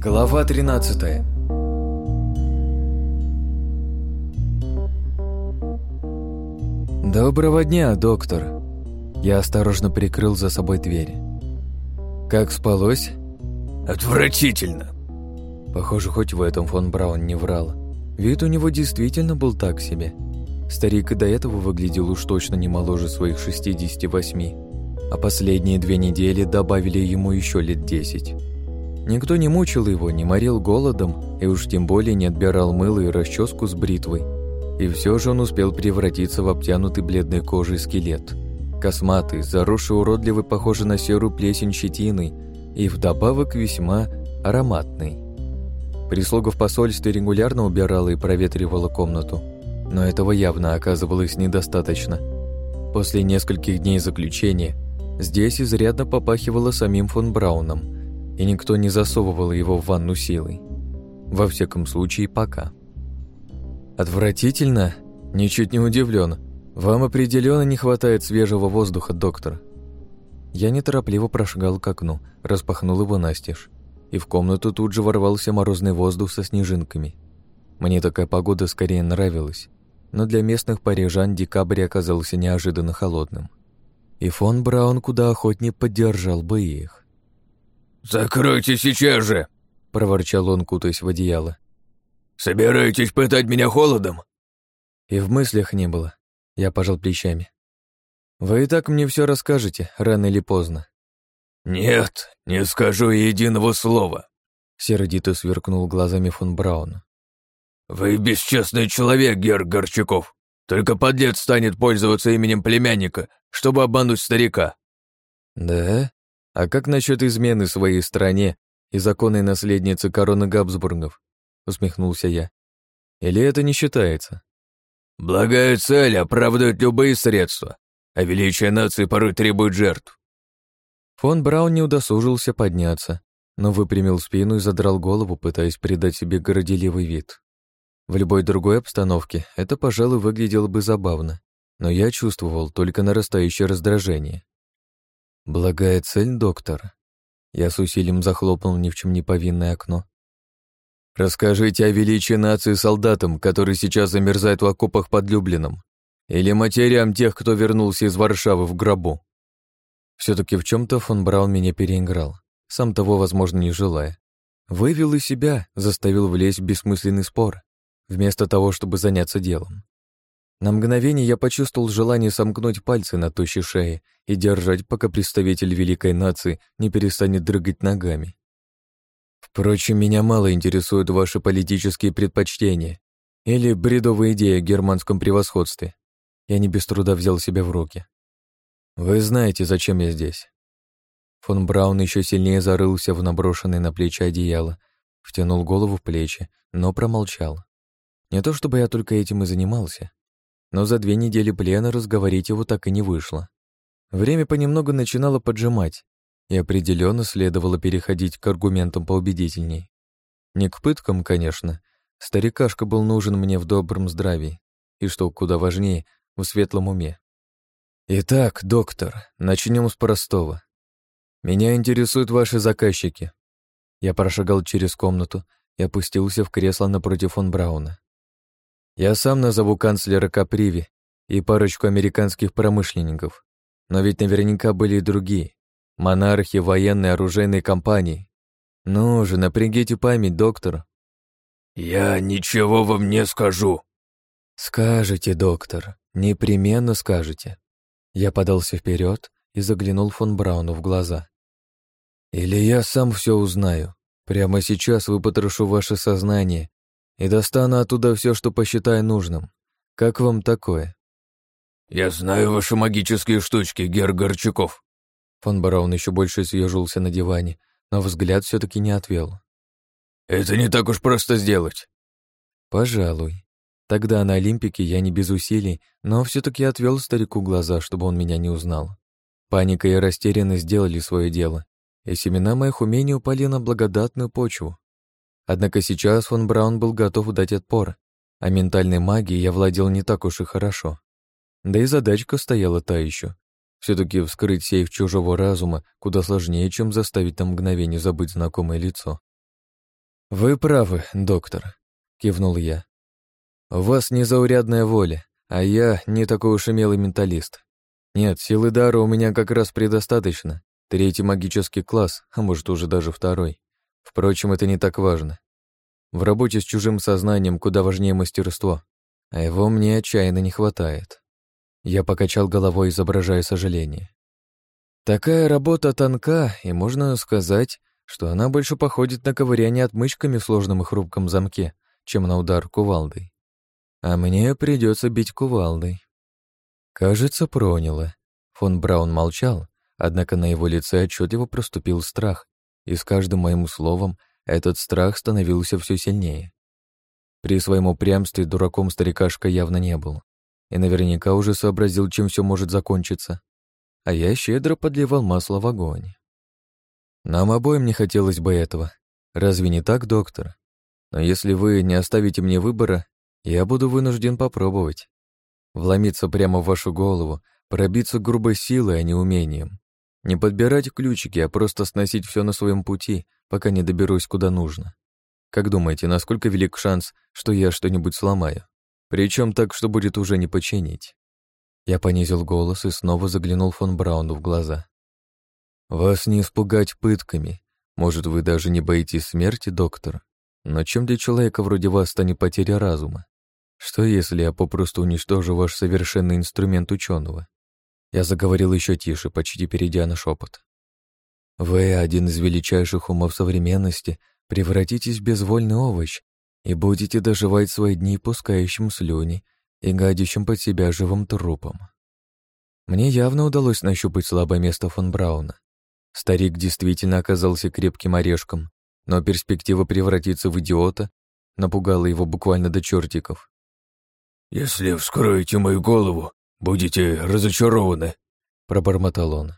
Глава 13. Доброго дня, доктор. Я осторожно прикрыл за собой дверь. Как спалось? Отвратительно. Похоже, хоть в этом фон Браун не врал. Вид у него действительно был так себе. Старик и до этого выглядел уж точно не моложе своих 68, а последние 2 недели добавили ему еще лет 10. Никто не мучил его, не морил голодом и уж тем более не отбирал мыло и расческу с бритвой. И все же он успел превратиться в обтянутый бледной кожей скелет. Косматый, заросший уродливый, похожий на серую плесень щетиной и вдобавок весьма ароматный. Прислуга в посольстве регулярно убирала и проветривала комнату, но этого явно оказывалось недостаточно. После нескольких дней заключения здесь изрядно попахивало самим фон Брауном, и никто не засовывал его в ванну силой. Во всяком случае, пока. Отвратительно? Ничуть не удивлен. Вам определенно не хватает свежего воздуха, доктор. Я неторопливо прошагал к окну, распахнул его настежь, и в комнату тут же ворвался морозный воздух со снежинками. Мне такая погода скорее нравилась, но для местных парижан декабрь оказался неожиданно холодным. И фон Браун куда охотнее поддержал бы их. «Закройте сейчас же!» — проворчал он, кутаясь в одеяло. «Собираетесь пытать меня холодом?» И в мыслях не было. Я пожал плечами. «Вы и так мне все расскажете, рано или поздно». «Нет, не скажу единого слова», — сердито сверкнул глазами фон Браун. «Вы бесчестный человек, герр Горчаков. Только подлец станет пользоваться именем племянника, чтобы обмануть старика». «Да? А как насчет измены своей стране и законной наследницы короны Габсбургов?» — усмехнулся я. «Или это не считается?» «Благая цель оправдывает любые средства, а величие нации порой требует жертв». Фон Браун не удосужился подняться, но выпрямил спину и задрал голову, пытаясь придать себе горделивый вид. В любой другой обстановке это, пожалуй, выглядело бы забавно, но я чувствовал только нарастающее раздражение. «Благая цель, доктор». Я с усилием захлопнул ни в чем не повинное окно. «Расскажите о величии нации солдатам, которые сейчас замерзают в окопах под Люблином, или матерям тех, кто вернулся из Варшавы в гробу». Все-таки в чем-то фон Браун меня переиграл, сам того, возможно, не желая. Вывел из себя, заставил влезть в бессмысленный спор, вместо того, чтобы заняться делом. На мгновение я почувствовал желание сомкнуть пальцы на тощей шее и держать, пока представитель великой нации не перестанет дрыгать ногами. Впрочем, меня мало интересуют ваши политические предпочтения или бредовые идеи о германском превосходстве. Я не без труда взял себя в руки. Вы знаете, зачем я здесь. Фон Браун еще сильнее зарылся в наброшенное на плечи одеяло, втянул голову в плечи, но промолчал. Не то чтобы я только этим и занимался, но за 2 недели плена разговорить его так и не вышло. Время понемногу начинало поджимать, и определенно следовало переходить к аргументам поубедительней. Не к пыткам, конечно. Старикашка был нужен мне в добром здравии, и, что куда важнее, в светлом уме. Итак, доктор, начнем с простого. Меня интересуют ваши заказчики. Я прошагал через комнату и опустился в кресло напротив фон Брауна. Я сам назову канцлера Каприви и парочку американских промышленников, но ведь наверняка были и другие. Монархи, военные, оружейные компании. Ну же, напрягите память, доктор. «Я ничего вам не скажу». Скажете, доктор, непременно скажете. Я подался вперед и заглянул фон Брауну в глаза. Или я сам все узнаю. Прямо сейчас выпотрошу ваше сознание и достану оттуда все, что посчитаю нужным. Как вам такое? «Я знаю ваши магические штучки, герр Горчаков». Фон Браун еще больше съежился на диване, но взгляд все-таки не отвел. «Это не так уж просто сделать». «Пожалуй. Тогда на Олимпике я не без усилий, но все-таки отвел старику глаза, чтобы он меня не узнал. Паника и растерянность сделали свое дело, и семена моих умений упали на благодатную почву. Однако сейчас фон Браун был готов дать отпор, а ментальной магией я владел не так уж и хорошо. Да и задачка стояла та еще. Все-таки вскрыть сейф чужого разума куда сложнее, чем заставить на мгновение забыть знакомое лицо. «Вы правы, доктор», — кивнул я. «У вас незаурядная воля, а я не такой уж умелый менталист. Нет, силы дара у меня как раз предостаточно. 3-й магический класс, а может уже даже 2-й. Впрочем, это не так важно. В работе с чужим сознанием куда важнее мастерство, а его мне отчаянно не хватает». Я покачал головой, изображая сожаление. Такая работа тонка, и можно сказать, что она больше походит на ковыряние отмычками в сложном и хрупком замке, чем на удар кувалдой. А мне придется бить кувалдой. Кажется, проняло. Фон Браун молчал, однако на его лице отчетливо проступил страх, и с каждым моим словом этот страх становился все сильнее. При своем упрямстве дураком старикашка явно не был, и наверняка уже сообразил, чем все может закончиться. А я щедро подливал масло в огонь. Нам обоим не хотелось бы этого. Разве не так, доктор? Но если вы не оставите мне выбора, я буду вынужден попробовать. Вломиться прямо в вашу голову, пробиться грубой силой, а не умением. Не подбирать ключики, а просто сносить все на своем пути, пока не доберусь куда нужно. Как думаете, насколько велик шанс, что я что-нибудь сломаю? Причем так, что будет уже не починить. Я понизил голос и снова заглянул фон Брауну в глаза. Вас не испугать пытками. Может, вы даже не боитесь смерти, доктор? Но чем для человека вроде вас станет потеря разума? Что если я попросту уничтожу ваш совершенный инструмент ученого? Я заговорил еще тише, почти перейдя на шепот. Вы, один из величайших умов современности, превратитесь в безвольный овощ и будете доживать свои дни пускающим слюни и гадящим под себя живым трупом. Мне явно удалось нащупать слабое место фон Брауна. Старик действительно оказался крепким орешком, но перспектива превратиться в идиота напугала его буквально до чертиков. «Если вскроете мою голову, будете разочарованы», — пробормотал он.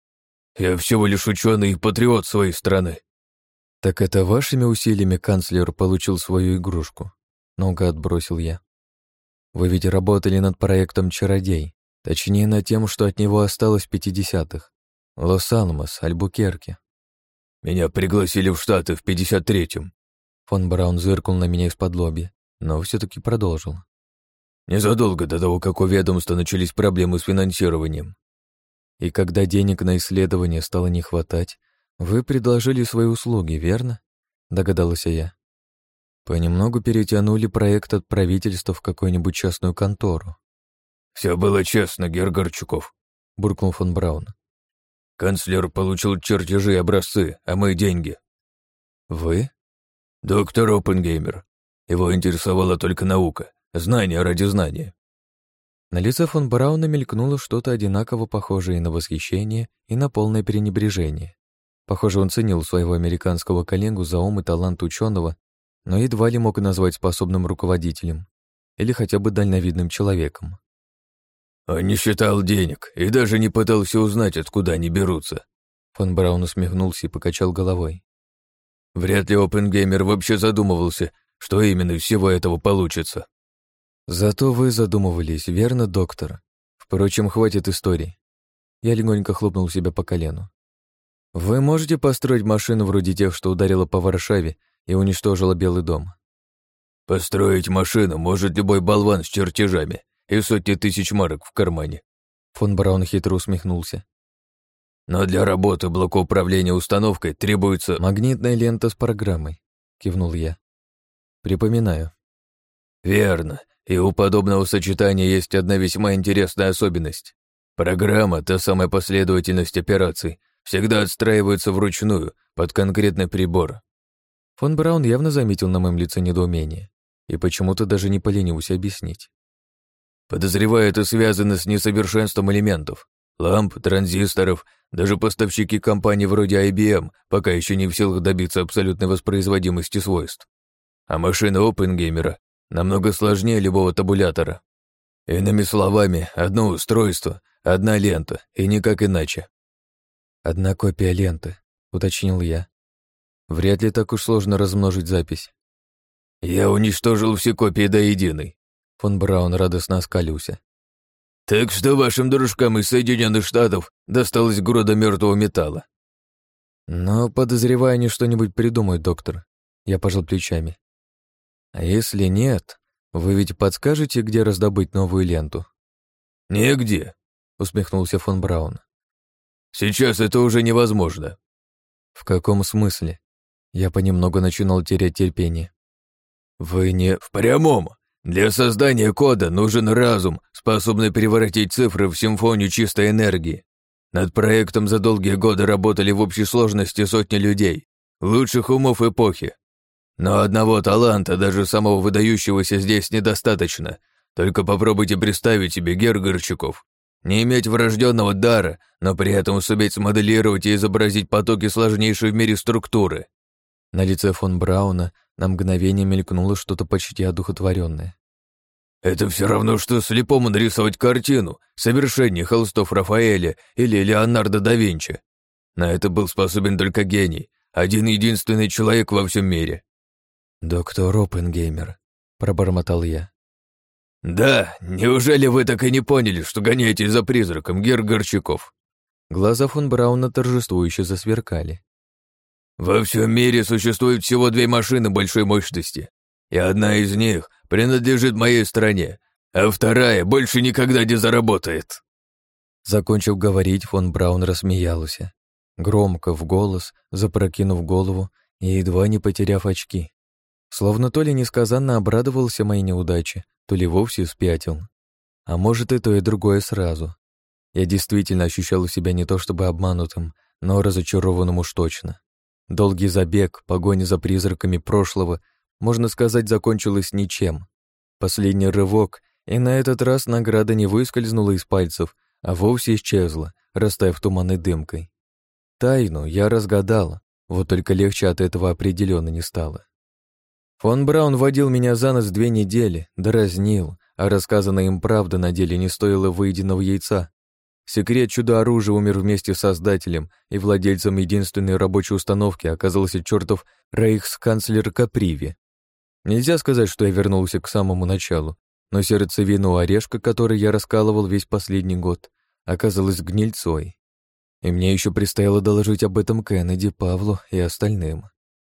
«Я всего лишь ученый и патриот своей страны». «Так это вашими усилиями канцлер получил свою игрушку?» — наугад бросил я. «Вы ведь работали над проектом «Чародей», точнее, над тем, что от него осталось в 50-х. Лос-Алмос, Альбукерке». «Меня пригласили в Штаты в 53-м». Фон Браун зыркнул на меня из-под лобья, но все-таки продолжил. «Незадолго до того, как у ведомства начались проблемы с финансированием». «И когда денег на исследование стало не хватать, вы предложили свои услуги, верно?» — догадалась я. Понемногу перетянули проект от правительства в какую-нибудь частную контору. «Все было честно, герр Горчаков», — буркнул фон Браун. «Канцлер получил чертежи и образцы, а мы — деньги». «Вы?» «Доктор Оппенгеймер. Его интересовала только наука, знание ради знания». На лице фон Брауна мелькнуло что-то одинаково похожее на восхищение и на полное пренебрежение. Похоже, он ценил своего американского коллегу за ум и талант ученого, но едва ли мог назвать способным руководителем или хотя бы дальновидным человеком. «Он не считал денег и даже не пытался узнать, откуда они берутся». Фон Браун усмехнулся и покачал головой. «Вряд ли Оппенгеймер вообще задумывался, что именно из всего этого получится». «Зато вы задумывались, верно, доктор? Впрочем, хватит историй». Я легонько хлопнул себя по колену. «Вы можете построить машину вроде тех, что ударила по Варшаве и уничтожила Белый дом?» «Построить машину может любой болван с чертежами и сотни тысяч марок в кармане». Фон Браун хитро усмехнулся. «Но для работы блока управления установкой требуется...» «Магнитная лента с программой», — кивнул я. «Припоминаю». «Верно. И у подобного сочетания есть одна весьма интересная особенность. Программа, та самая последовательность операций, всегда отстраивается вручную, под конкретный прибор». Фон Браун явно заметил на моем лице недоумение и почему-то даже не поленился объяснить. «Подозреваю, это связано с несовершенством элементов. Ламп, транзисторов, даже поставщики компаний вроде IBM пока еще не в силах добиться абсолютной воспроизводимости свойств. А машина Оппенгеймера намного сложнее любого табулятора. Иными словами, одно устройство, одна лента, и никак иначе». «Одна копия ленты», — уточнил я. «Вряд ли так уж сложно размножить запись». «Я уничтожил все копии до единой». Фон Браун радостно оскалился. «Так что вашим дружкам из Соединенных Штатов досталась груда мертвого металла». «Но, подозреваю, они что-нибудь придумают, доктор. Я пожал плечами. А если нет, вы ведь подскажете, где раздобыть новую ленту? Нигде, усмехнулся фон Браун. Сейчас это уже невозможно. В каком смысле? Я понемногу начинал терять терпение. Вы не в прямом. Для создания кода нужен разум, способный превратить цифры в симфонию чистой энергии. Над проектом за долгие годы работали в общей сложности сотни людей, лучших умов эпохи. Но одного таланта, даже самого выдающегося, здесь недостаточно. Только попробуйте представить себе, Гер Горчаков. Не иметь врожденного дара, но при этом суметь смоделировать и изобразить потоки сложнейшей в мире структуры. На лице фон Брауна на мгновение мелькнуло что-то почти одухотворенное. Это все равно, что слепому нарисовать картину, совершеннее холстов Рафаэля или Леонардо да Винчи. На это был способен только гений, один-единственный человек во всем мире. «Доктор Оппенгеймер», — пробормотал я. «Да, неужели вы так и не поняли, что гоняетесь за призраком, Гер Горчаков?» Глаза фон Брауна торжествующе засверкали. «Во всем мире существует всего 2 машины большой мощности, и одна из них принадлежит моей стране, а вторая больше никогда не заработает». Закончив говорить, фон Браун рассмеялся, громко, в голос, запрокинув голову и едва не потеряв очки. Словно то ли несказанно обрадовался моей неудаче, то ли вовсе спятил. А может, и то, и другое сразу. Я действительно ощущал себя не то чтобы обманутым, но разочарованным уж точно. Долгий забег, погоня за призраками прошлого, можно сказать, закончилась ничем. Последний рывок, и на этот раз награда не выскользнула из пальцев, а вовсе исчезла, растаяв туманной дымкой. Тайну я разгадал, вот только легче от этого определенно не стало. Фон Браун водил меня за нос 2 недели, дразнил, а рассказанная им правда на деле не стоила выеденного яйца. Секрет чудо-оружия умер вместе с создателем, и владельцем единственной рабочей установки оказался чертов рейхсканцлер Каприви. Нельзя сказать, что я вернулся к самому началу, но сердцевину орешка, который я раскалывал весь последний год, оказалось гнильцой. И мне еще предстояло доложить об этом Кеннеди, Павлу и остальным.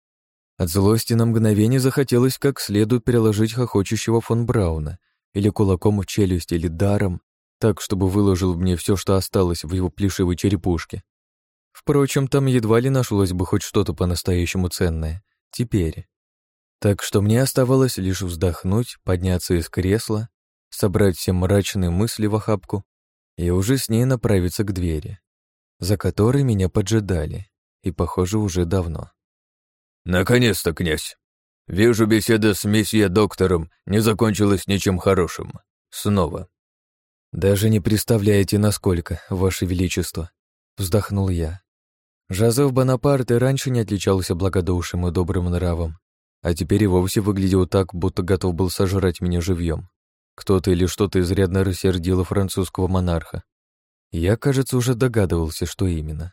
От злости на мгновение захотелось как следует приложить хохочущего фон Брауна или кулаком в челюсть, или даром, так, чтобы выложил мне все, что осталось в его плешивой черепушке. Впрочем, там едва ли нашлось бы хоть что-то по-настоящему ценное. Теперь. Так что мне оставалось лишь вздохнуть, подняться из кресла, собрать все мрачные мысли в охапку и уже с ней направиться к двери, за которой меня поджидали, и, похоже, уже давно. «Наконец-то, князь! Вижу, беседа с месье доктором не закончилась ничем хорошим. Снова». «Даже не представляете, насколько, Ваше Величество», — вздохнул я. Жозеф Бонапарт и раньше не отличался благодушием и добрым нравом, а теперь и вовсе выглядел так, будто готов был сожрать меня живьем. Кто-то или что-то изрядно рассердило французского монарха. Я, кажется, уже догадывался, что именно.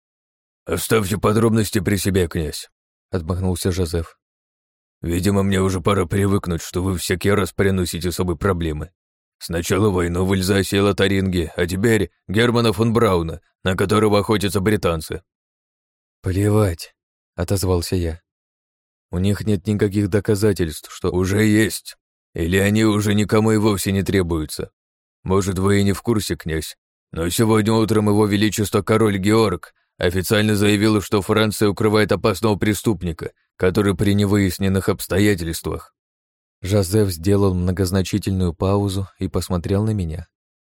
«Оставьте подробности при себе, князь», — отмахнулся Жозеф. «Видимо, мне уже пора привыкнуть, что вы всякий раз приносите с собой проблемы. Сначала войну в Эльзасе и Лотаринге, а теперь Германа фон Брауна, на которого охотятся британцы». «Плевать», — отозвался я. «У них нет никаких доказательств, что...» «Уже есть. Или они уже никому и вовсе не требуются. Может, вы и не в курсе, князь, но сегодня утром его величество король Георг официально заявил, что Франция укрывает опасного преступника, который при невыясненных обстоятельствах...» Жозеф сделал многозначительную паузу и посмотрел на меня.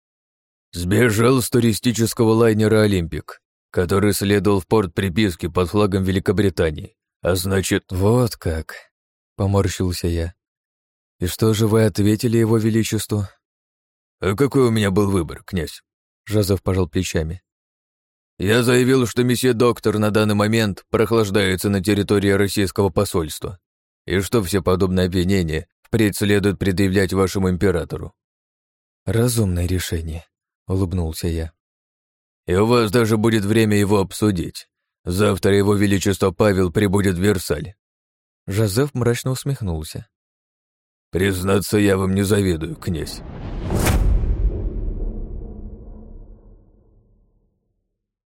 «Сбежал с туристического лайнера «Олимпик», который следовал в порт приписки под флагом Великобритании. А значит...» «Вот как», — поморщился я. «И что же вы ответили его величеству?» «А какой у меня был выбор, князь?» Жозеф пожал плечами. «Я заявил, что месье доктор на данный момент прохлаждается на территории российского посольства, и что все подобные обвинения впредь следует предъявлять вашему императору». «Разумное решение», — улыбнулся я. «И у вас даже будет время его обсудить. Завтра его величество Павел прибудет в Версаль». Жозеф мрачно усмехнулся. «Признаться, я вам не завидую, князь.